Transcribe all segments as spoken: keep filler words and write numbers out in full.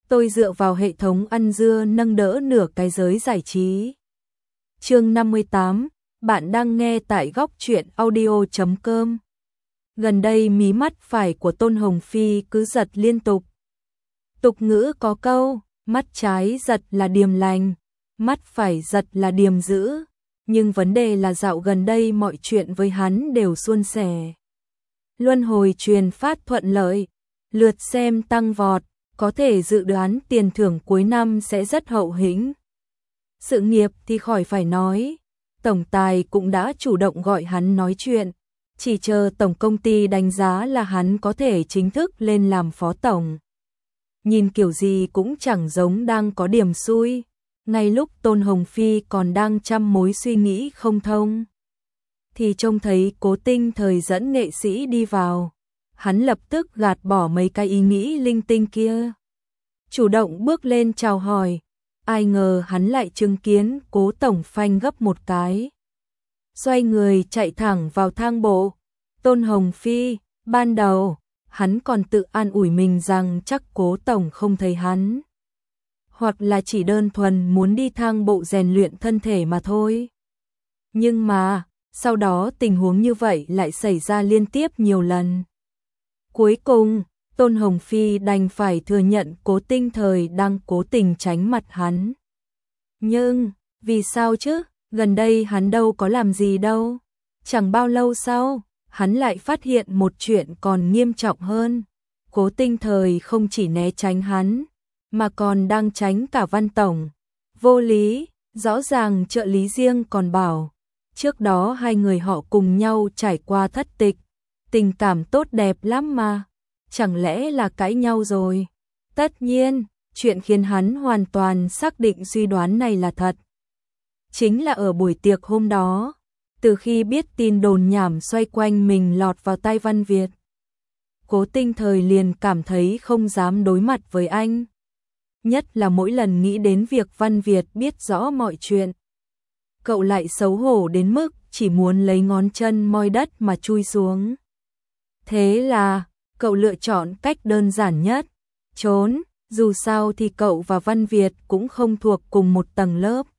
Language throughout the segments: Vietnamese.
tôi dựa vào hệ thống ăn dưa nâng đỡ nửa cái giới giải trí. Chương năm mươi tám, bạn đang nghe tại góc truyện audio chấm com. Gần đây mí mắt phải của Tôn Hồng Phi cứ giật liên tục. Tục ngữ có câu, mắt trái giật là điềm lành, mắt phải giật là điềm dữ, nhưng vấn đề là dạo gần đây mọi chuyện với hắn đều suôn sẻ. Luân hồi truyền phát thuận lợi, lượt xem tăng vọt, có thể dự đoán tiền thưởng cuối năm sẽ rất hậu hĩnh. Sự nghiệp thì khỏi phải nói, tổng tài cũng đã chủ động gọi hắn nói chuyện, chỉ chờ tổng công ty đánh giá là hắn có thể chính thức lên làm phó tổng. Nhìn kiểu gì cũng chẳng giống đang có điểm xui, ngay lúc Tôn Hồng Phi còn đang trăm mối suy nghĩ không thông, thì trông thấy Cố Tinh Thời dẫn nghệ sĩ đi vào, hắn lập tức gạt bỏ mấy cái ý nghĩ linh tinh kia. Chủ động bước lên chào hỏi, ai ngờ hắn lại chứng kiến Cố tổng phanh gấp một cái. Xoay người chạy thẳng vào thang bộ. Tôn Hồng Phi, ban đầu, hắn còn tự an ủi mình rằng chắc Cố tổng không thấy hắn, hoặc là chỉ đơn thuần muốn đi thang bộ rèn luyện thân thể mà thôi. Nhưng mà, sau đó tình huống như vậy lại xảy ra liên tiếp nhiều lần. Cuối cùng, Tôn Hồng Phi đành phải thừa nhận Cố Tinh Thời đang cố tình tránh mặt hắn. Nhưng, vì sao chứ? Gần đây hắn đâu có làm gì đâu. Chẳng bao lâu sau, hắn lại phát hiện một chuyện còn nghiêm trọng hơn. Cố Tinh Thời không chỉ né tránh hắn, mà còn đang tránh cả Văn tổng. Vô lý, rõ ràng trợ lý riêng còn bảo, trước đó hai người họ cùng nhau trải qua thất tịch, tình cảm tốt đẹp lắm mà, chẳng lẽ là cãi nhau rồi? Tất nhiên, chuyện khiến hắn hoàn toàn xác định suy đoán này là thật chính là ở buổi tiệc hôm đó, từ khi biết tin đồn nhảm xoay quanh mình lọt vào tai Văn Việt, Cố Tinh Thời liền cảm thấy không dám đối mặt với anh. Nhất là mỗi lần nghĩ đến việc Văn Việt biết rõ mọi chuyện, cậu lại xấu hổ đến mức chỉ muốn lấy ngón chân moi đất mà chui xuống. Thế là, cậu lựa chọn cách đơn giản nhất, trốn, dù sao thì cậu và Văn Việt cũng không thuộc cùng một tầng lớp.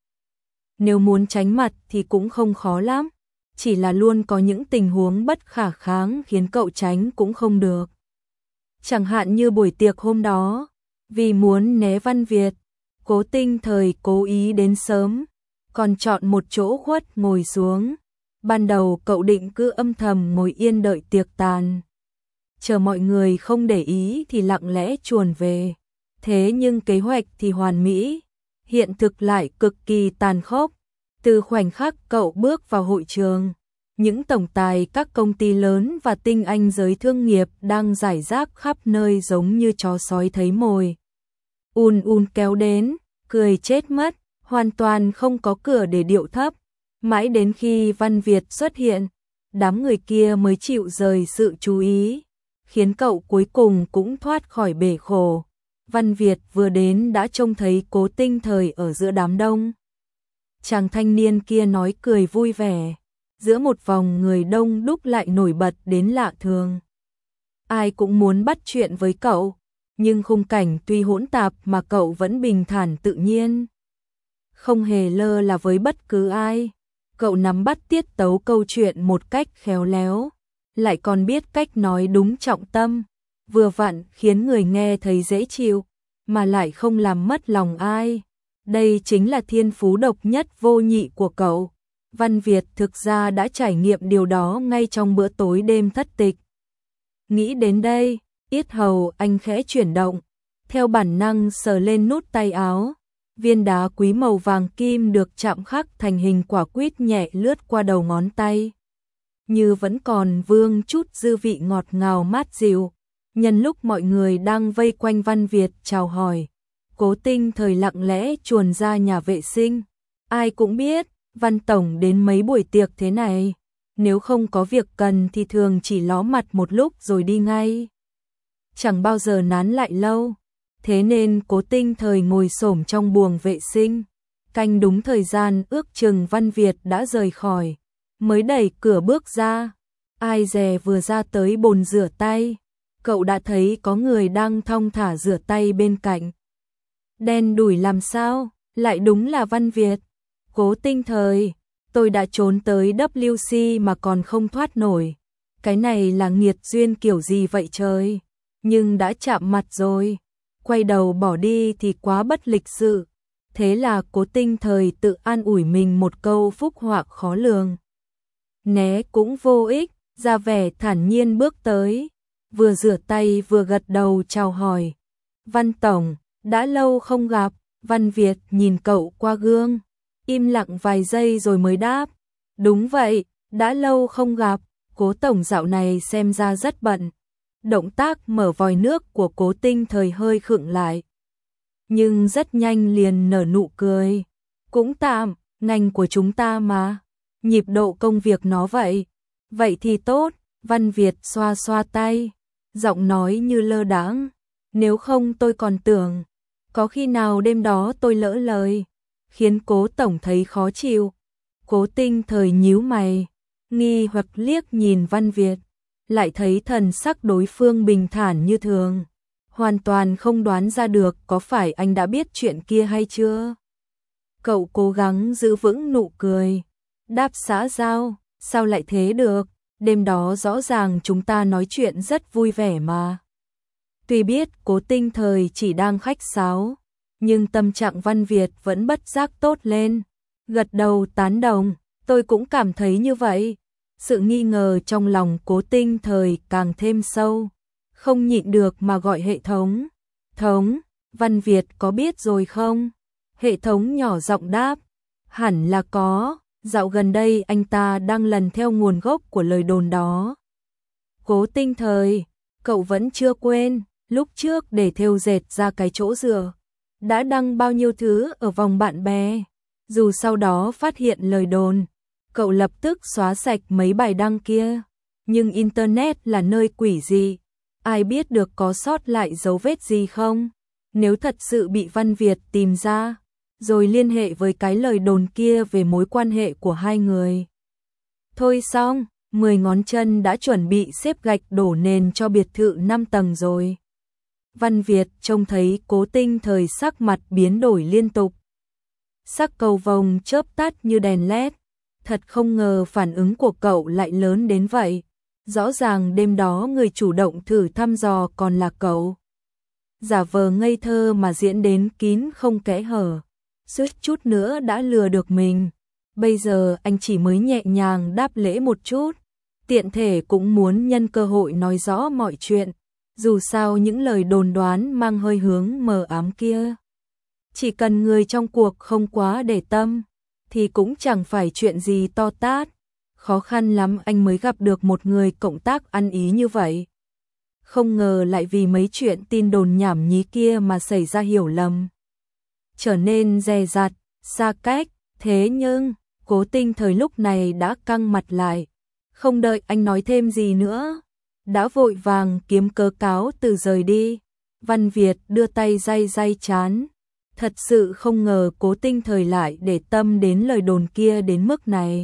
Nếu muốn tránh mặt thì cũng không khó lắm, chỉ là luôn có những tình huống bất khả kháng khiến cậu tránh cũng không được. Chẳng hạn như buổi tiệc hôm đó, vì muốn né Văn Việt, Cố Tinh Thời cố ý đến sớm, còn chọn một chỗ khuất ngồi xuống. Ban đầu cậu định cứ âm thầm ngồi yên đợi tiệc tàn, chờ mọi người không để ý thì lặng lẽ chuồn về. Thế nhưng kế hoạch thì hoàn mỹ, hiện thực lại cực kỳ tàn khốc. Từ khoảnh khắc cậu bước vào hội trường, những tổng tài các công ty lớn và tinh anh giới thương nghiệp đang rải rác khắp nơi giống như chó sói thấy mồi. Un un kéo đến, cười chết mất, hoàn toàn không có cửa để điệu thấp. Mãi đến khi Văn Việt xuất hiện, đám người kia mới chịu rời sự chú ý, khiến cậu cuối cùng cũng thoát khỏi bể khổ. Văn Việt vừa đến đã trông thấy Cố Tinh Thời ở giữa đám đông. Chàng thanh niên kia nói cười vui vẻ, giữa một vòng người đông đúc lại nổi bật đến lạ thường. Ai cũng muốn bắt chuyện với cậu, nhưng khung cảnh tuy hỗn tạp mà cậu vẫn bình thản tự nhiên, không hề lơ là với bất cứ ai. Cậu nắm bắt tiết tấu câu chuyện một cách khéo léo, lại còn biết cách nói đúng trọng tâm, vừa vặn khiến người nghe thấy dễ chịu, mà lại không làm mất lòng ai. Đây chính là thiên phú độc nhất vô nhị của cậu. Văn Việt thực ra đã trải nghiệm điều đó ngay trong bữa tối đêm thất tịch. Nghĩ đến đây, yết hầu anh khẽ chuyển động, theo bản năng sờ lên nút tay áo. Viên đá quý màu vàng kim được chạm khắc thành hình quả quýt nhẹ lướt qua đầu ngón tay, như vẫn còn vương chút dư vị ngọt ngào mát dịu. Nhân lúc mọi người đang vây quanh Văn Việt chào hỏi, Cố Tinh Thời lặng lẽ chuồn ra nhà vệ sinh. Ai cũng biết, Văn tổng đến mấy buổi tiệc thế này, nếu không có việc cần thì thường chỉ ló mặt một lúc rồi đi ngay, chẳng bao giờ nán lại lâu. Thế nên Cố Tinh Thời ngồi xổm trong buồng vệ sinh, canh đúng thời gian ước chừng Văn Việt đã rời khỏi, mới đẩy cửa bước ra. Ai dè vừa ra tới bồn rửa tay, cậu đã thấy có người đang thong thả rửa tay bên cạnh. Đen đủi làm sao, lại đúng là Văn Việt. Cố Tinh Thời, tôi đã trốn tới W C mà còn không thoát nổi. Cái này là nghiệt duyên kiểu gì vậy trời? Nhưng đã chạm mặt rồi, quay đầu bỏ đi thì quá bất lịch sự. Thế là Cố Tinh Thời tự an ủi mình một câu phúc họa khó lường. Né cũng vô ích, ra vẻ thản nhiên bước tới, vừa rửa tay vừa gật đầu chào hỏi. Văn Tổng, đã lâu không gặp. Văn Việt nhìn cậu qua gương, im lặng vài giây rồi mới đáp. Đúng vậy, đã lâu không gặp. Cố Tổng dạo này xem ra rất bận. Động tác mở vòi nước của Cố Tinh Thời hơi khựng lại, nhưng rất nhanh liền nở nụ cười. Cũng tạm, ngành của chúng ta mà. Nhịp độ công việc nó vậy. Vậy thì tốt. Văn Việt xoa xoa tay, giọng nói như lơ đãng. Nếu không tôi còn tưởng, có khi nào đêm đó tôi lỡ lời, khiến Cố Tổng thấy khó chịu. Cố Tinh Thời nhíu mày, nghi hoặc liếc nhìn Văn Việt, lại thấy thần sắc đối phương bình thản như thường, hoàn toàn không đoán ra được có phải anh đã biết chuyện kia hay chưa. Cậu cố gắng giữ vững nụ cười, đáp xã giao, sao lại thế được, đêm đó rõ ràng chúng ta nói chuyện rất vui vẻ mà. Tuy biết Cố Tinh Thời chỉ đang khách sáo, nhưng tâm trạng Văn Việt vẫn bất giác tốt lên, gật đầu tán đồng, tôi cũng cảm thấy như vậy. Sự nghi ngờ trong lòng Cố Tinh Thời càng thêm sâu, không nhịn được mà gọi hệ thống. Thống, Văn Việt có biết rồi không? Hệ thống nhỏ giọng đáp, hẳn là có, dạo gần đây anh ta đang lần theo nguồn gốc của lời đồn đó. Cố Tinh Thời, cậu vẫn chưa quên, lúc trước để thêu dệt ra cái chỗ dựa, đã đăng bao nhiêu thứ ở vòng bạn bè. Dù sau đó phát hiện lời đồn, cậu lập tức xóa sạch mấy bài đăng kia. Nhưng Internet là nơi quỷ dị, ai biết được có sót lại dấu vết gì không? Nếu thật sự bị Văn Việt tìm ra, rồi liên hệ với cái lời đồn kia về mối quan hệ của hai người. Thôi xong, mười ngón chân đã chuẩn bị xếp gạch đổ nền cho biệt thự năm tầng rồi. Văn Việt trông thấy Cố Tinh Thời sắc mặt biến đổi liên tục. Sắc cầu vồng chớp tắt như đèn led. Thật không ngờ phản ứng của cậu lại lớn đến vậy. Rõ ràng đêm đó người chủ động thử thăm dò còn là cậu. Giả vờ ngây thơ mà diễn đến kín không kẽ hở, suýt chút nữa đã lừa được mình. Bây giờ anh chỉ mới nhẹ nhàng đáp lễ một chút, tiện thể cũng muốn nhân cơ hội nói rõ mọi chuyện. Dù sao những lời đồn đoán mang hơi hướng mờ ám kia, chỉ cần người trong cuộc không quá để tâm, thì cũng chẳng phải chuyện gì to tát. Khó khăn lắm anh mới gặp được một người cộng tác ăn ý như vậy. Không ngờ lại vì mấy chuyện tin đồn nhảm nhí kia mà xảy ra hiểu lầm, trở nên dè dặt, xa cách. Thế nhưng Cố Tinh Thời lúc này đã căng mặt lại, không đợi anh nói thêm gì nữa, đã vội vàng kiếm cớ cáo từ rời đi. Văn Việt đưa tay day day trán, thật sự không ngờ Cố Tinh Thời lại để tâm đến lời đồn kia đến mức này.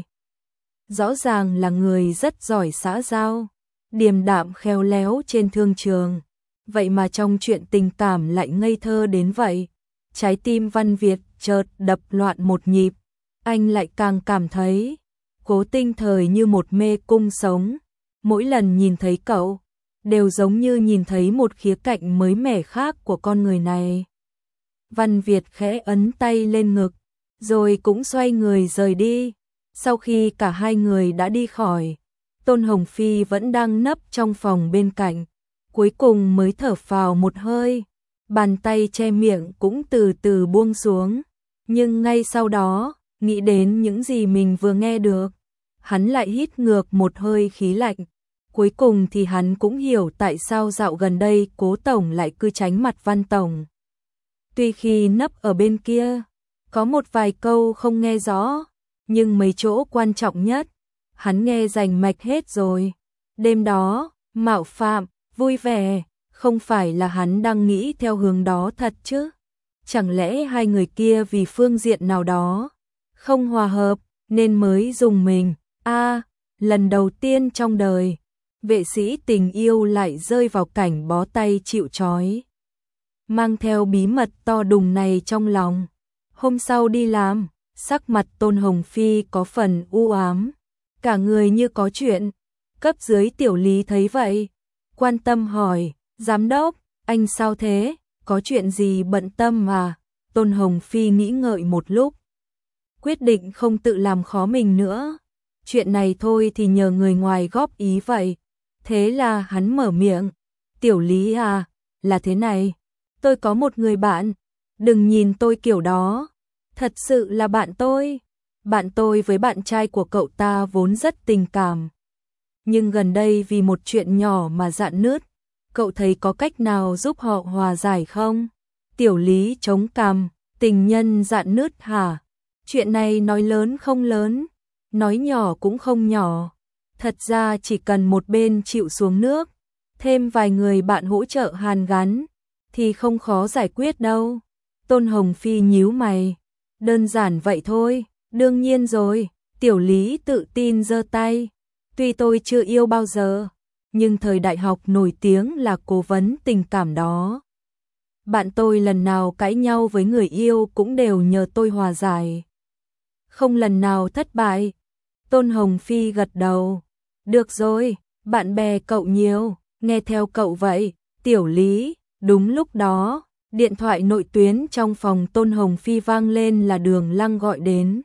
Rõ ràng là người rất giỏi xã giao, điềm đạm khéo léo trên thương trường, vậy mà trong chuyện tình cảm lại ngây thơ đến vậy. Trái tim Văn Việt chợt đập loạn một nhịp, anh lại càng cảm thấy Cố Tinh Thời như một mê cung sống. Mỗi lần nhìn thấy cậu, đều giống như nhìn thấy một khía cạnh mới mẻ khác của con người này. Văn Việt khẽ ấn tay lên ngực, rồi cũng xoay người rời đi. Sau khi cả hai người đã đi khỏi, Tôn Hồng Phi vẫn đang nấp trong phòng bên cạnh, cuối cùng mới thở phào một hơi, bàn tay che miệng cũng từ từ buông xuống. Nhưng ngay sau đó, nghĩ đến những gì mình vừa nghe được, hắn lại hít ngược một hơi khí lạnh. Cuối cùng thì hắn cũng hiểu tại sao dạo gần đây Cố Tổng lại cứ tránh mặt Văn Tổng. Tuy khi nấp ở bên kia, có một vài câu không nghe rõ, nhưng mấy chỗ quan trọng nhất, hắn nghe rành mạch hết rồi. Đêm đó, mạo phạm, vui vẻ, không phải là hắn đang nghĩ theo hướng đó thật chứ? Chẳng lẽ hai người kia vì phương diện nào đó không hòa hợp, nên mới dùng mình? A, à, lần đầu tiên trong đời, vệ sĩ tình yêu lại rơi vào cảnh bó tay chịu trói. mang theo bí mật to đùng này trong lòng. Hôm sau đi làm, sắc mặt Tôn Hồng Phi có phần u ám, cả người như có chuyện. Cấp dưới Tiểu Lý thấy vậy, quan tâm hỏi, giám đốc, anh sao thế, có chuyện gì bận tâm à? Tôn Hồng Phi nghĩ ngợi một lúc, quyết định không tự làm khó mình nữa. Chuyện này thôi thì nhờ người ngoài góp ý vậy. Thế là hắn mở miệng, Tiểu Lý à, là thế này, tôi có một người bạn, đừng nhìn tôi kiểu đó, thật sự là bạn tôi. Bạn tôi với bạn trai của cậu ta vốn rất tình cảm. Nhưng gần đây vì một chuyện nhỏ mà rạn nứt, cậu thấy có cách nào giúp họ hòa giải không? Tiểu Lý chống cằm, tình nhân rạn nứt hả? Chuyện này nói lớn không lớn, nói nhỏ cũng không nhỏ. Thật ra chỉ cần một bên chịu xuống nước, thêm vài người bạn hỗ trợ hàn gắn, thì không khó giải quyết đâu. Tôn Hồng Phi nhíu mày, đơn giản vậy thôi, đương nhiên rồi. Tiểu Lý tự tin giơ tay, tuy tôi chưa yêu bao giờ, nhưng thời đại học nổi tiếng là cố vấn tình cảm đó. Bạn tôi lần nào cãi nhau với người yêu cũng đều nhờ tôi hòa giải, không lần nào thất bại. Tôn Hồng Phi gật đầu, được rồi, bạn bè cậu nhiều, nghe theo cậu vậy. Tiểu Lý, đúng lúc đó, điện thoại nội tuyến trong phòng Tôn Hồng Phi vang lên, là Đường Lăng gọi đến.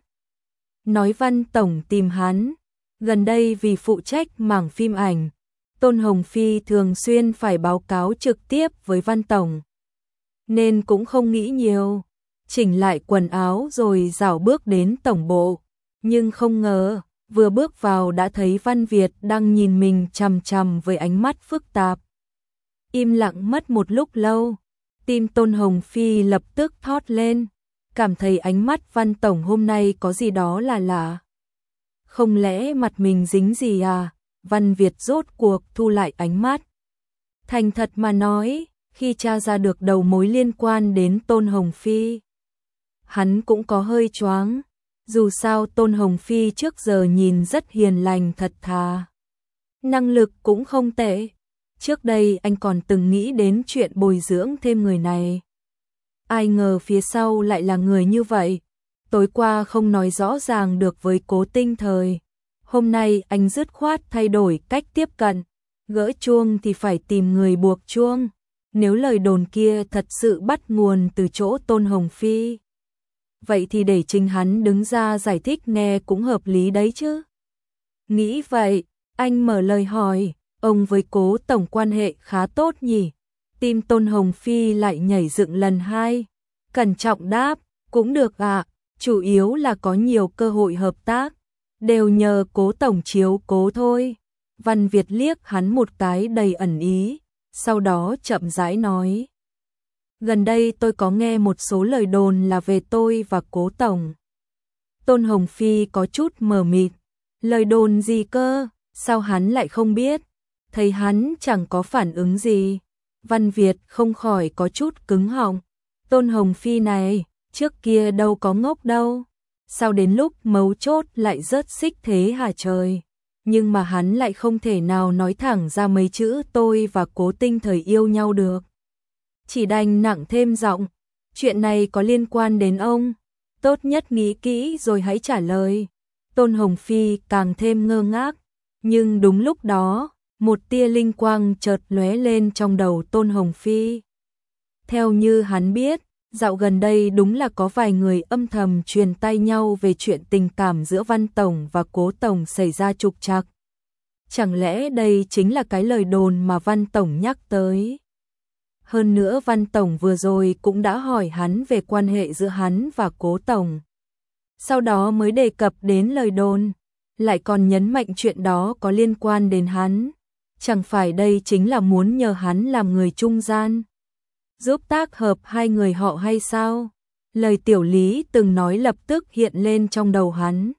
Nói Văn Tổng tìm hắn, gần đây vì phụ trách mảng phim ảnh, Tôn Hồng Phi thường xuyên phải báo cáo trực tiếp với Văn Tổng, nên cũng không nghĩ nhiều, chỉnh lại quần áo rồi rảo bước đến tổng bộ. Nhưng không ngờ, vừa bước vào đã thấy Văn Việt đang nhìn mình chằm chằm với ánh mắt phức tạp. Im lặng mất một lúc lâu, tim Tôn Hồng Phi lập tức thót lên, cảm thấy ánh mắt Văn Tổng hôm nay có gì đó là lạ. Không lẽ mặt mình dính gì à? Văn Việt rốt cuộc thu lại ánh mắt. Thành thật mà nói, khi tra ra được đầu mối liên quan đến Tôn Hồng Phi, hắn cũng có hơi choáng. Dù sao Tôn Hồng Phi trước giờ nhìn rất hiền lành thật thà, năng lực cũng không tệ. Trước đây anh còn từng nghĩ đến chuyện bồi dưỡng thêm người này, ai ngờ phía sau lại là người như vậy. Tối qua không nói rõ ràng được với Cố Tinh Thời, hôm nay anh dứt khoát thay đổi cách tiếp cận, gỡ chuông thì phải tìm người buộc chuông. Nếu lời đồn kia thật sự bắt nguồn từ chỗ Tôn Hồng Phi, vậy thì để chính hắn đứng ra giải thích nghe cũng hợp lý đấy chứ. Nghĩ vậy, anh mở lời hỏi, ông với Cố Tổng quan hệ khá tốt nhỉ? Tim Tôn Hồng Phi lại nhảy dựng lần hai, cẩn trọng đáp, cũng được ạ, chủ yếu là có nhiều cơ hội hợp tác, đều nhờ Cố Tổng chiếu cố thôi. Văn Việt liếc hắn một cái đầy ẩn ý, sau đó chậm rãi nói, gần đây tôi có nghe một số lời đồn là về tôi và Cố Tổng. Tôn Hồng Phi có chút mờ mịt, lời đồn gì cơ, sao hắn lại không biết? Thấy hắn chẳng có phản ứng gì, Văn Việt không khỏi có chút cứng họng. Tôn Hồng Phi này, trước kia đâu có ngốc đâu, sao đến lúc mấu chốt lại rớt xích thế hả trời? Nhưng mà hắn lại không thể nào nói thẳng ra mấy chữ tôi và Cố Tinh Thời yêu nhau được, chỉ đành nặng thêm giọng, chuyện này có liên quan đến ông, tốt nhất nghĩ kỹ rồi hãy trả lời. Tôn Hồng Phi càng thêm ngơ ngác, nhưng đúng lúc đó, một tia linh quang chợt lóe lên trong đầu Tôn Hồng Phi. Theo như hắn biết, dạo gần đây đúng là có vài người âm thầm truyền tay nhau về chuyện tình cảm giữa Văn Tổng và Cố Tổng xảy ra trục trặc. Chẳng lẽ đây chính là cái lời đồn mà Văn Tổng nhắc tới? Hơn nữa Văn Tổng vừa rồi cũng đã hỏi hắn về quan hệ giữa hắn và Cố Tổng, sau đó mới đề cập đến lời đồn, lại còn nhấn mạnh chuyện đó có liên quan đến hắn. Chẳng phải đây chính là muốn nhờ hắn làm người trung gian, giúp tác hợp hai người họ hay sao? Lời Tiểu Lý từng nói lập tức hiện lên trong đầu hắn.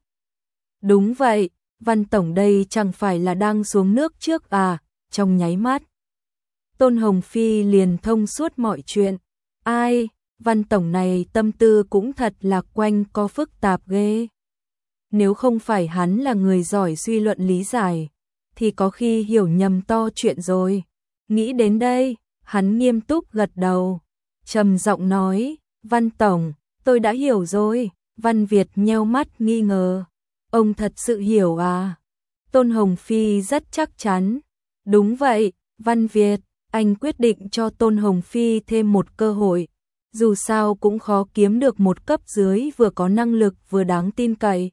Đúng vậy, Văn Tổng đây chẳng phải là đang xuống nước trước à? Trong nháy mắt, Tôn Hồng Phi liền thông suốt mọi chuyện. Ai, Văn Tổng này tâm tư cũng thật là quanh co phức tạp ghê. Nếu không phải hắn là người giỏi suy luận lý giải, thì có khi hiểu nhầm to chuyện rồi. Nghĩ đến đây, hắn nghiêm túc gật đầu. trầm giọng nói, Văn Tổng, tôi đã hiểu rồi. Văn Việt nheo mắt nghi ngờ, ông thật sự hiểu à? Tôn Hồng Phi rất chắc chắn, đúng vậy, Văn Việt, anh quyết định cho Tôn Hồng Phi thêm một cơ hội, dù sao cũng khó kiếm được một cấp dưới vừa có năng lực vừa đáng tin cậy.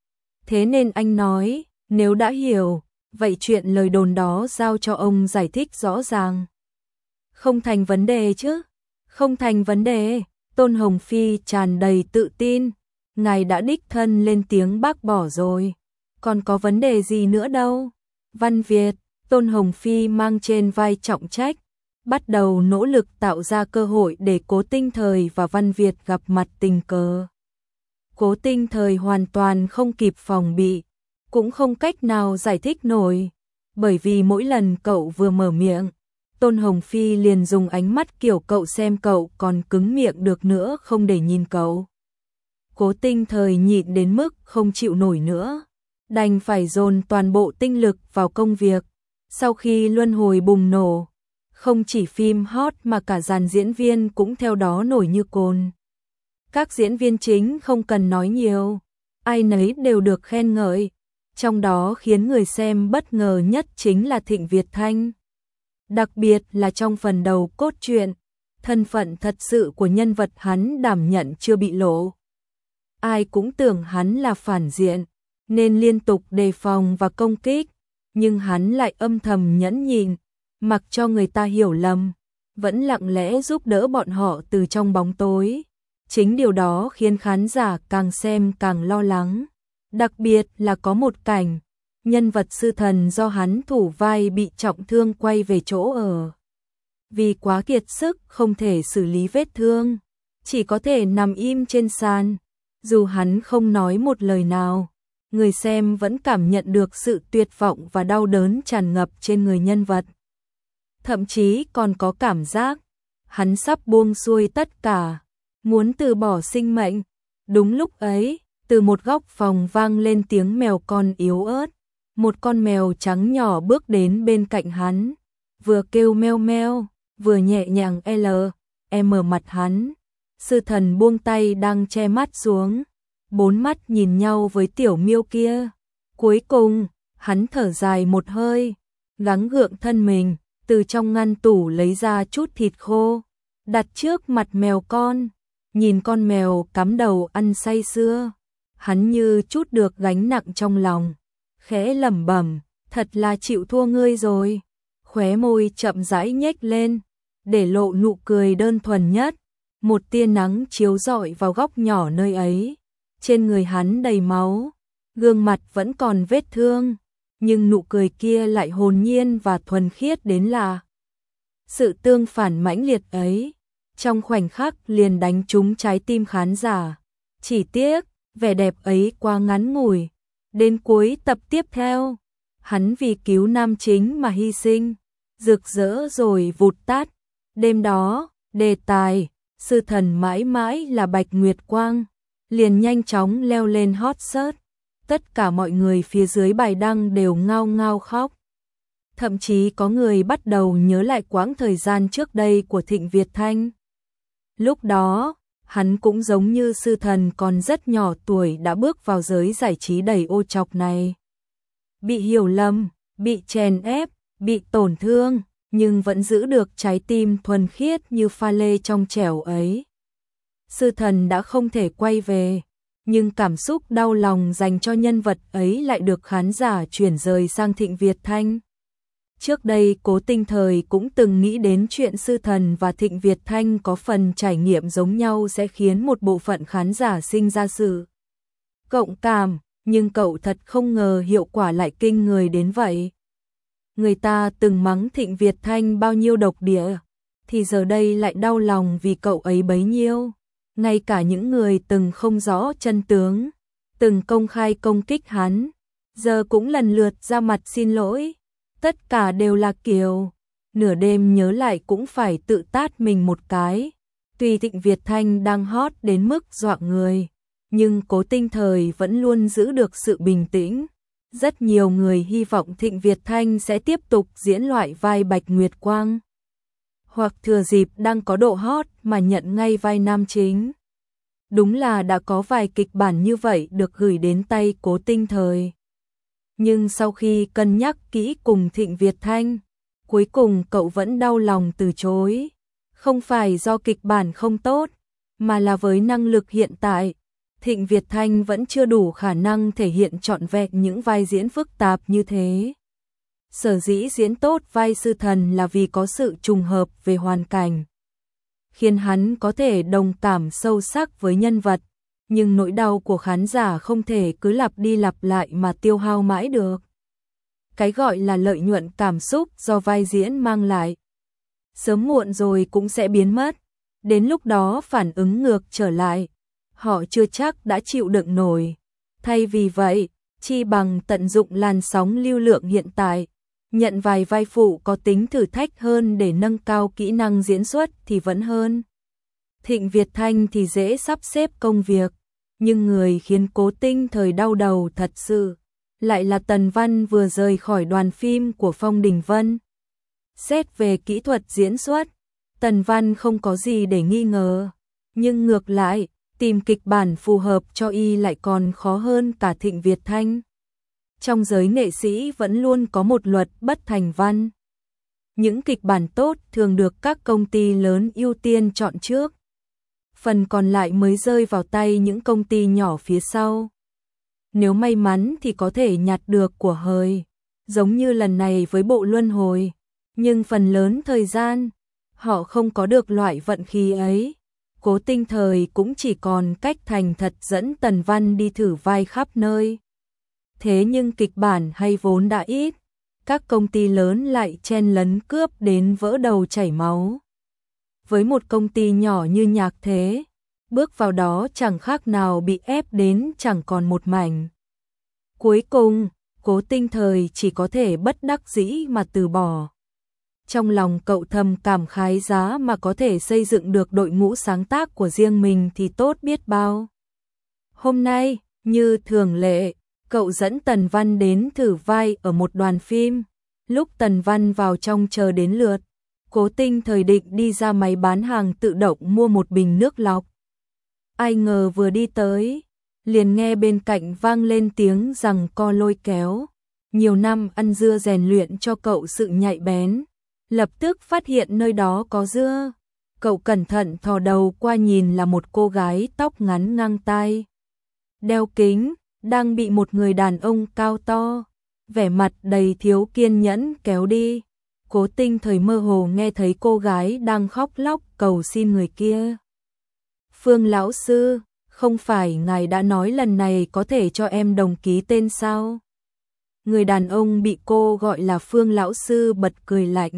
Thế nên anh nói, nếu đã hiểu, vậy chuyện lời đồn đó giao cho ông giải thích rõ ràng. Không thành vấn đề chứ? Không thành vấn đề. Tôn Hồng Phi tràn đầy tự tin, ngài đã đích thân lên tiếng bác bỏ rồi, còn có vấn đề gì nữa đâu. Văn Việt, Tôn Hồng Phi mang trên vai trọng trách, bắt đầu nỗ lực tạo ra cơ hội để Cố Tinh Thời và Văn Việt gặp mặt tình cờ. Cố Tinh Thời hoàn toàn không kịp phòng bị, cũng không cách nào giải thích nổi, bởi vì mỗi lần cậu vừa mở miệng, Tôn Hồng Phi liền dùng ánh mắt kiểu cậu xem cậu còn cứng miệng được nữa không để nhìn cậu. Cố Tinh Thời nhịn đến mức không chịu nổi nữa, đành phải dồn toàn bộ tinh lực vào công việc. Sau khi luân hồi bùng nổ, không chỉ phim hot mà cả dàn diễn viên cũng theo đó nổi như cồn. Các diễn viên chính không cần nói nhiều, ai nấy đều được khen ngợi, trong đó khiến người xem bất ngờ nhất chính là Thịnh Việt Thanh. Đặc biệt là trong phần đầu cốt truyện, thân phận thật sự của nhân vật hắn đảm nhận chưa bị lộ. Ai cũng tưởng hắn là phản diện, nên liên tục đề phòng và công kích, nhưng hắn lại âm thầm nhẫn nhịn, mặc cho người ta hiểu lầm, vẫn lặng lẽ giúp đỡ bọn họ từ trong bóng tối. Chính điều đó khiến khán giả càng xem càng lo lắng. Đặc biệt là có một cảnh, nhân vật sư thần do hắn thủ vai bị trọng thương quay về chỗ ở. Vì quá kiệt sức không thể xử lý vết thương, chỉ có thể nằm im trên sàn. Dù hắn không nói một lời nào, người xem vẫn cảm nhận được sự tuyệt vọng và đau đớn tràn ngập trên người nhân vật. Thậm chí còn có cảm giác, hắn sắp buông xuôi tất cả, muốn từ bỏ sinh mệnh. Đúng lúc ấy, từ một góc phòng vang lên tiếng mèo con yếu ớt. Một con mèo trắng nhỏ bước đến bên cạnh hắn, vừa kêu meo meo, vừa nhẹ nhàng L, M mặt hắn. Sư thần buông tay đang che mắt xuống, bốn mắt nhìn nhau với tiểu miêu kia. Cuối cùng, hắn thở dài một hơi, gắng gượng thân mình, từ trong ngăn tủ lấy ra chút thịt khô, đặt trước mặt mèo con. Nhìn con mèo cắm đầu ăn say sưa, hắn như chút được gánh nặng trong lòng, khẽ lẩm bẩm, thật là chịu thua ngươi rồi. Khóe môi chậm rãi nhếch lên, để lộ nụ cười đơn thuần nhất. Một tia nắng chiếu rọi vào góc nhỏ nơi ấy. Trên người hắn đầy máu, gương mặt vẫn còn vết thương, nhưng nụ cười kia lại hồn nhiên và thuần khiết đến lạ. Sự tương phản mãnh liệt ấy, trong khoảnh khắc liền đánh trúng trái tim khán giả. Chỉ tiếc, vẻ đẹp ấy quá ngắn ngủi. Đến cuối tập tiếp theo, hắn vì cứu nam chính mà hy sinh, rực rỡ rồi vụt tắt. Đêm đó, đề tài sư thần mãi mãi là Bạch Nguyệt Quang liền nhanh chóng leo lên hot search. Tất cả mọi người phía dưới bài đăng đều ngao ngao khóc. Thậm chí có người bắt đầu nhớ lại quãng thời gian trước đây của Thịnh Việt Thanh. Lúc đó, hắn cũng giống như sư thần còn rất nhỏ tuổi đã bước vào giới giải trí đầy ô trọc này. Bị hiểu lầm, bị chèn ép, bị tổn thương, nhưng vẫn giữ được trái tim thuần khiết như pha lê trong trẻo ấy. Sư thần đã không thể quay về, nhưng cảm xúc đau lòng dành cho nhân vật ấy lại được khán giả chuyển rời sang Thịnh Việt Thanh. Trước đây Cố Tinh Thời cũng từng nghĩ đến chuyện sư thần và Thịnh Việt Thanh có phần trải nghiệm giống nhau sẽ khiến một bộ phận khán giả sinh ra sự cộng cảm, nhưng cậu thật không ngờ hiệu quả lại kinh người đến vậy. Người ta từng mắng Thịnh Việt Thanh bao nhiêu độc địa, thì giờ đây lại đau lòng vì cậu ấy bấy nhiêu. Ngay cả những người từng không rõ chân tướng, từng công khai công kích hắn, giờ cũng lần lượt ra mặt xin lỗi. Tất cả đều là kiểu, nửa đêm nhớ lại cũng phải tự tát mình một cái. Tuy Thịnh Việt Thanh đang hot đến mức dọa người, nhưng Cố Tinh Thời vẫn luôn giữ được sự bình tĩnh. Rất nhiều người hy vọng Thịnh Việt Thanh sẽ tiếp tục diễn loại vai Bạch Nguyệt Quang. hoặc thừa dịp đang có độ hot mà nhận ngay vai nam chính. Đúng là đã có vài kịch bản như vậy được gửi đến tay Cố Tinh Thời. Nhưng sau khi cân nhắc kỹ cùng Thịnh Việt Thanh, cuối cùng cậu vẫn đau lòng từ chối. Không phải do kịch bản không tốt, mà là với năng lực hiện tại, Thịnh Việt Thanh vẫn chưa đủ khả năng thể hiện trọn vẹn những vai diễn phức tạp như thế. Sở dĩ diễn tốt vai sư thần là vì có sự trùng hợp về hoàn cảnh, khiến hắn có thể đồng cảm sâu sắc với nhân vật, nhưng nỗi đau của khán giả không thể cứ lặp đi lặp lại mà tiêu hao mãi được. Cái gọi là lợi nhuận cảm xúc do vai diễn mang lại, sớm muộn rồi cũng sẽ biến mất, đến lúc đó phản ứng ngược trở lại, họ chưa chắc đã chịu đựng nổi. Thay vì vậy, chi bằng tận dụng làn sóng lưu lượng hiện tại, nhận vài vai phụ có tính thử thách hơn để nâng cao kỹ năng diễn xuất thì vẫn hơn. Thịnh Việt Thanh thì dễ sắp xếp công việc, nhưng người khiến Cố Tinh Thời đau đầu thật sự lại là Tần Văn vừa rời khỏi đoàn phim của Phong Đình Vân. Xét về kỹ thuật diễn xuất, Tần Văn không có gì để nghi ngờ, nhưng ngược lại, tìm kịch bản phù hợp cho y lại còn khó hơn cả Thịnh Việt Thanh. Trong giới nghệ sĩ vẫn luôn có một luật bất thành văn. Những kịch bản tốt thường được các công ty lớn ưu tiên chọn trước, phần còn lại mới rơi vào tay những công ty nhỏ phía sau. Nếu may mắn thì có thể nhặt được của hời, giống như lần này với bộ Luân Hồi, nhưng phần lớn thời gian, họ không có được loại vận khí ấy. Cố Tinh Thời cũng chỉ còn cách thành thật dẫn Tần Văn đi thử vai khắp nơi. Thế nhưng kịch bản hay vốn đã ít, các công ty lớn lại chen lấn cướp đến vỡ đầu chảy máu. Với một công ty nhỏ như Nhạc Thế, bước vào đó chẳng khác nào bị ép đến chẳng còn một mảnh. Cuối cùng, Cố Tinh Thời chỉ có thể bất đắc dĩ mà từ bỏ. Trong lòng cậu thầm cảm khái giá mà có thể xây dựng được đội ngũ sáng tác của riêng mình thì tốt biết bao. Hôm nay, như thường lệ, cậu dẫn Tần Văn đến thử vai ở một đoàn phim. Lúc Tần Văn vào trong chờ đến lượt, Cố Tinh Thời định đi ra máy bán hàng tự động mua một bình nước lọc. Ai ngờ vừa đi tới, liền nghe bên cạnh vang lên tiếng giằng co lôi kéo. Nhiều năm ăn dưa rèn luyện cho cậu sự nhạy bén, lập tức phát hiện nơi đó có dưa. Cậu cẩn thận thò đầu qua nhìn là một cô gái tóc ngắn ngang tai, đeo kính, đang bị một người đàn ông cao to, vẻ mặt đầy thiếu kiên nhẫn kéo đi. Cố Tinh Thời mơ hồ nghe thấy cô gái đang khóc lóc cầu xin người kia. Phương lão sư, không phải ngài đã nói lần này có thể cho em đồng ký tên sao? Người đàn ông bị cô gọi là Phương lão sư bật cười lạnh.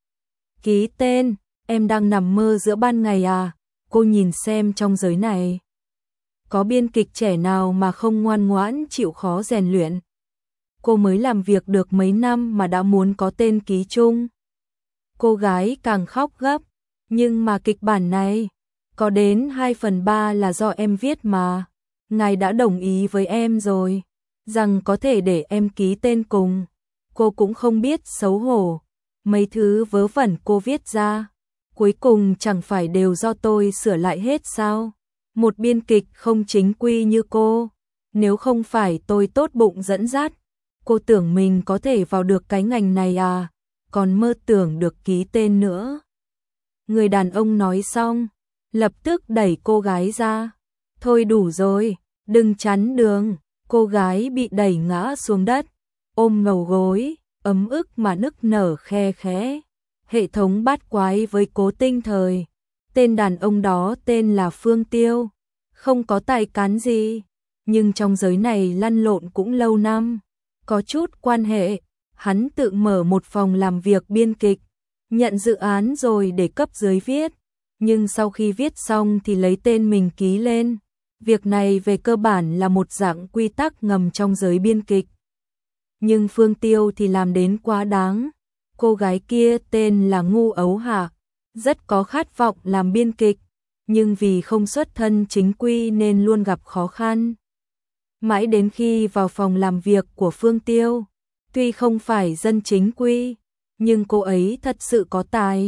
Ký tên, em đang nằm mơ giữa ban ngày à? Cô nhìn xem trong giới này, có biên kịch trẻ nào mà không ngoan ngoãn chịu khó rèn luyện. Cô mới làm việc được mấy năm mà đã muốn có tên ký chung. Cô gái càng khóc gấp, nhưng mà kịch bản này, có đến hai phần ba là do em viết mà. Ngài đã đồng ý với em rồi, rằng có thể để em ký tên cùng. Cô cũng không biết xấu hổ, mấy thứ vớ vẩn cô viết ra, cuối cùng chẳng phải đều do tôi sửa lại hết sao? Một biên kịch không chính quy như cô, nếu không phải tôi tốt bụng dẫn dắt, cô tưởng mình có thể vào được cái ngành này à, còn mơ tưởng được ký tên nữa. Người đàn ông nói xong, lập tức đẩy cô gái ra. Thôi đủ rồi, đừng chắn đường. Cô gái bị đẩy ngã xuống đất, ôm ngầu gối, ấm ức mà nức nở khe khẽ. Hệ thống bát quái với Cố Tinh Thời. Tên đàn ông đó tên là Phương Tiêu, không có tài cán gì, nhưng trong giới này lăn lộn cũng lâu năm, có chút quan hệ. Hắn tự mở một phòng làm việc biên kịch, nhận dự án rồi để cấp dưới viết, nhưng sau khi viết xong thì lấy tên mình ký lên. Việc này về cơ bản là một dạng quy tắc ngầm trong giới biên kịch. Nhưng Phương Tiêu thì làm đến quá đáng. Cô gái kia tên là Ngu Ấu Hạ, rất có khát vọng làm biên kịch, nhưng vì không xuất thân chính quy nên luôn gặp khó khăn. Mãi đến khi vào phòng làm việc của Phương Tiêu, tuy không phải dân chính quy, nhưng cô ấy thật sự có tài.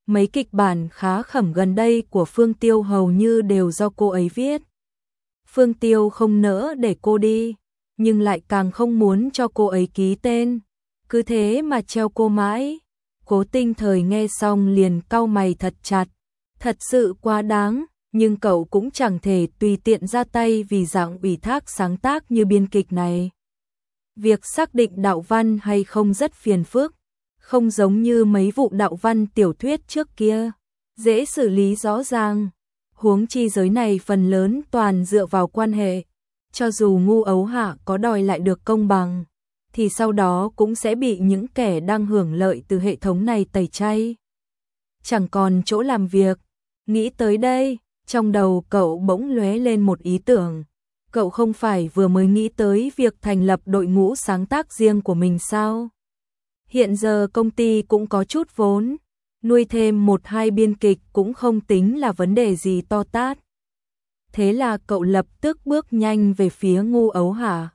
mấy kịch bản khá khẩm gần đây của Phương Tiêu hầu như đều do cô ấy viết. Phương Tiêu không nỡ để cô đi, nhưng lại càng không muốn cho cô ấy ký tên, cứ thế mà treo cô mãi. Cố Tinh Thời nghe xong liền cau mày thật chặt, thật sự quá đáng, nhưng cậu cũng chẳng thể tùy tiện ra tay vì dạng ủy thác sáng tác như biên kịch này. Việc xác định đạo văn hay không rất phiền phức, không giống như mấy vụ đạo văn tiểu thuyết trước kia, dễ xử lý rõ ràng. Huống chi giới này phần lớn toàn dựa vào quan hệ, cho dù Ngu Ấu Hạ có đòi lại được công bằng, thì sau đó cũng sẽ bị những kẻ đang hưởng lợi từ hệ thống này tẩy chay. Chẳng còn chỗ làm việc. Nghĩ tới đây, trong đầu cậu bỗng lóe lên một ý tưởng. Cậu không phải vừa mới nghĩ tới việc thành lập đội ngũ sáng tác riêng của mình sao? Hiện giờ công ty cũng có chút vốn, nuôi thêm một hai biên kịch cũng không tính là vấn đề gì to tát. Thế là cậu lập tức bước nhanh về phía Ngu Ấu Hạ.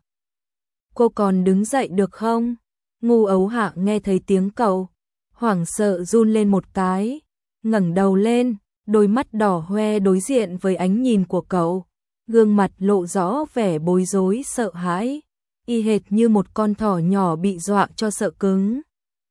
Cô còn đứng dậy được không? Ngu Ấu Hạ nghe thấy tiếng cậu, hoảng sợ run lên một cái, ngẩng đầu lên, đôi mắt đỏ hoe đối diện với ánh nhìn của cậu, gương mặt lộ rõ vẻ bối rối sợ hãi, y hệt như một con thỏ nhỏ bị dọa cho sợ cứng.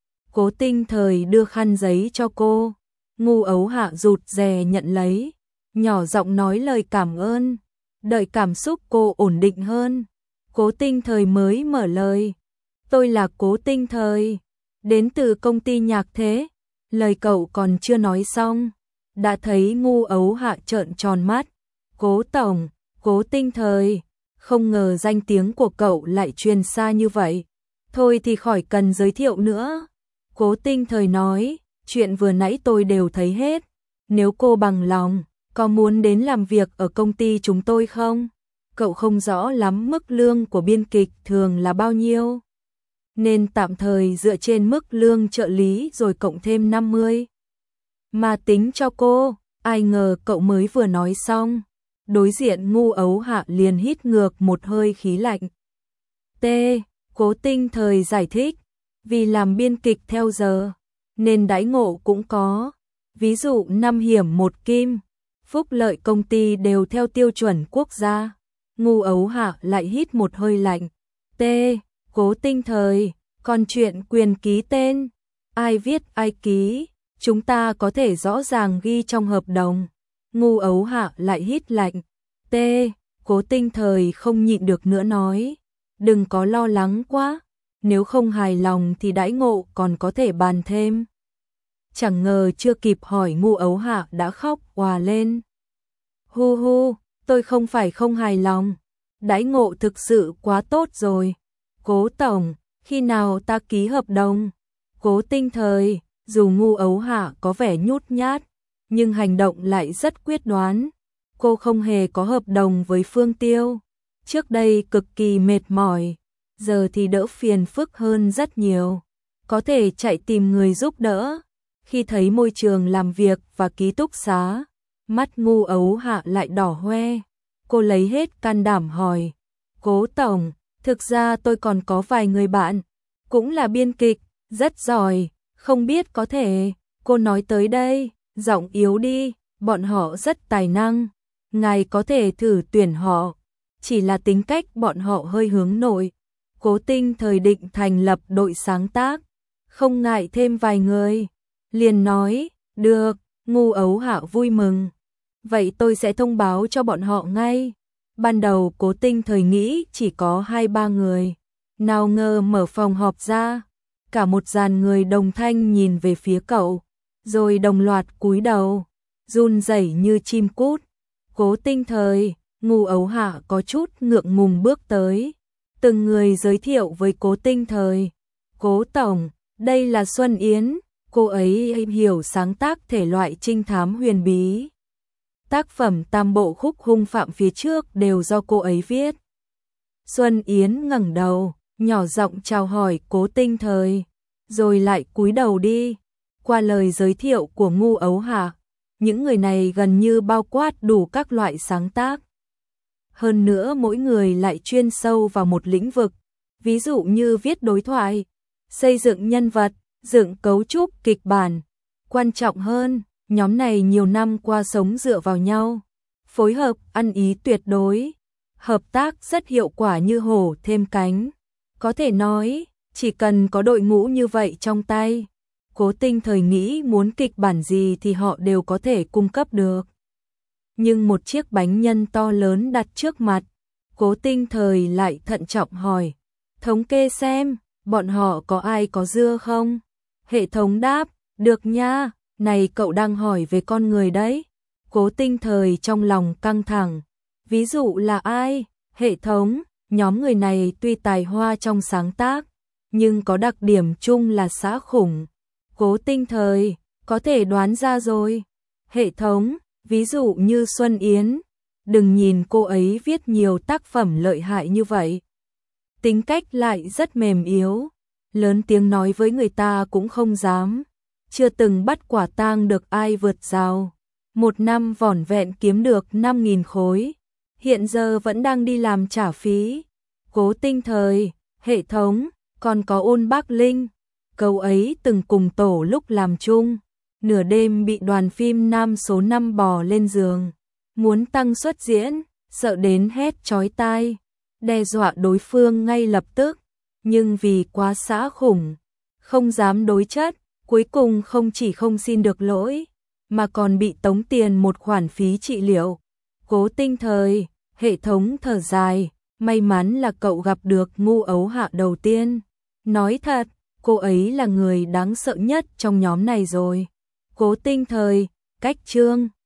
Cố Tinh Thời đưa khăn giấy cho cô, Ngu Ấu Hạ rụt rè nhận lấy, nhỏ giọng nói lời cảm ơn. Đợi cảm xúc cô ổn định hơn, Cố Tinh Thời mới mở lời. Tôi là Cố Tinh Thời, đến từ công ty nhạc thế. Lời cậu còn chưa nói xong, đã thấy Ngu Ấu Hạ trợn tròn mắt. Cố tổng, Cố Tinh Thời, không ngờ danh tiếng của cậu lại truyền xa như vậy. Thôi thì khỏi cần giới thiệu nữa. Cố Tinh Thời nói, chuyện vừa nãy tôi đều thấy hết. Nếu cô bằng lòng, có muốn đến làm việc ở công ty chúng tôi không? Cậu không rõ lắm mức lương của biên kịch thường là bao nhiêu, nên tạm thời dựa trên mức lương trợ lý rồi cộng thêm năm mươi mà tính cho cô. Ai ngờ cậu mới vừa nói xong, đối diện Ngu Ấu Hạ liền hít ngược một hơi khí lạnh. T. Cố Tinh Thời giải thích, vì làm biên kịch theo giờ, nên đãi ngộ cũng có. Ví dụ năm hiểm một kim, phúc lợi công ty đều theo tiêu chuẩn quốc gia. Ngu Ấu Hạ lại hít một hơi lạnh. T. Cố Tinh Thời, còn chuyện quyền ký tên, ai viết ai ký, chúng ta có thể rõ ràng ghi trong hợp đồng. Ngu Ấu Hạ lại hít lạnh. T. Cố Tinh Thời không nhịn được nữa nói, đừng có lo lắng quá, nếu không hài lòng thì đãi ngộ còn có thể bàn thêm. Chẳng ngờ chưa kịp hỏi Ngu Ấu Hạ đã khóc òa lên. Hu hu, tôi không phải không hài lòng, đãi ngộ thực sự quá tốt rồi. Cố tổng, khi nào ta ký hợp đồng? Cố Tinh Thời, dù Ngu Ấu Hạ có vẻ nhút nhát, nhưng hành động lại rất quyết đoán. Cô không hề có hợp đồng với Phương Tiêu, trước đây cực kỳ mệt mỏi, giờ thì đỡ phiền phức hơn rất nhiều, có thể chạy tìm người giúp đỡ. Khi thấy môi trường làm việc và ký túc xá, mắt Ngu Ấu Hạ lại đỏ hoe. Cô lấy hết can đảm hỏi, Cố tổng, thực ra tôi còn có vài người bạn, cũng là biên kịch, rất giỏi, không biết có thể. Cô nói tới đây, giọng yếu đi, bọn họ rất tài năng, ngài có thể thử tuyển họ, chỉ là tính cách bọn họ hơi hướng nội. Cố Tinh Thời định thành lập đội sáng tác, không ngại thêm vài người. Liền nói, được. Ngu Ấu Hạ vui mừng, vậy tôi sẽ thông báo cho bọn họ ngay. Ban đầu Cố Tinh Thời nghĩ chỉ có hai ba người, nào ngờ mở phòng họp ra, cả một dàn người đồng thanh nhìn về phía cậu, rồi đồng loạt cúi đầu, run rẩy như chim cút. Cố Tinh Thời, Ngu Ấu Hạ có chút ngượng ngùng bước tới, từng người giới thiệu với Cố Tinh Thời. Cố tổng, đây là Xuân Yến, cô ấy hiểu sáng tác thể loại trinh thám huyền bí. Tác phẩm tam bộ khúc hung phạm phía trước đều do cô ấy viết. Xuân Yến ngẩng đầu, nhỏ giọng chào hỏi Cố Tinh Thời, rồi lại cúi đầu đi. Qua lời giới thiệu của Ngu Ấu Hạ, những người này gần như bao quát đủ các loại sáng tác. Hơn nữa mỗi người lại chuyên sâu vào một lĩnh vực, ví dụ như viết đối thoại, xây dựng nhân vật, dựng cấu trúc kịch bản, Quan trọng hơn, nhóm này nhiều năm qua sống dựa vào nhau, phối hợp, ăn ý tuyệt đối, hợp tác rất hiệu quả như hổ thêm cánh. Có thể nói, chỉ cần có đội ngũ như vậy trong tay, Cố Tinh Thời nghĩ muốn kịch bản gì thì họ đều có thể cung cấp được. Nhưng một chiếc bánh nhân to lớn đặt trước mặt, Cố Tinh Thời lại thận trọng hỏi, thống kê xem, bọn họ có ai có dưa không? Hệ thống đáp, được nha, này cậu đang hỏi về con người đấy. Cố Tinh Thời trong lòng căng thẳng, ví dụ là ai? Hệ thống, nhóm người này tuy tài hoa trong sáng tác, nhưng có đặc điểm chung là xã khủng. Cố Tinh Thời, có thể đoán ra rồi. Hệ thống, ví dụ như Xuân Yến, đừng nhìn cô ấy viết nhiều tác phẩm lợi hại như vậy. Tính cách lại rất mềm yếu, lớn tiếng nói với người ta cũng không dám, chưa từng bắt quả tang được ai vượt rào. Một năm vỏn vẹn kiếm được năm nghìn khối, hiện giờ vẫn đang đi làm trả phí. Cố Tinh Thời, hệ thống, còn có Ôn Bác Linh, cậu ấy từng cùng tổ lúc làm chung, nửa đêm bị đoàn phim nam số năm bò lên giường, muốn tăng suất diễn, sợ đến hét chói tai, đe dọa đối phương ngay lập tức, nhưng vì quá xã khủng, không dám đối chất, cuối cùng không chỉ không xin được lỗi, mà còn bị tống tiền một khoản phí trị liệu. Cố Tinh Thời, hệ thống thở dài, may mắn là cậu gặp được ngu ấu hạ đầu tiên. Nói thật, cô ấy là người đáng sợ nhất trong nhóm này rồi. Cố Tinh Thời, cách chương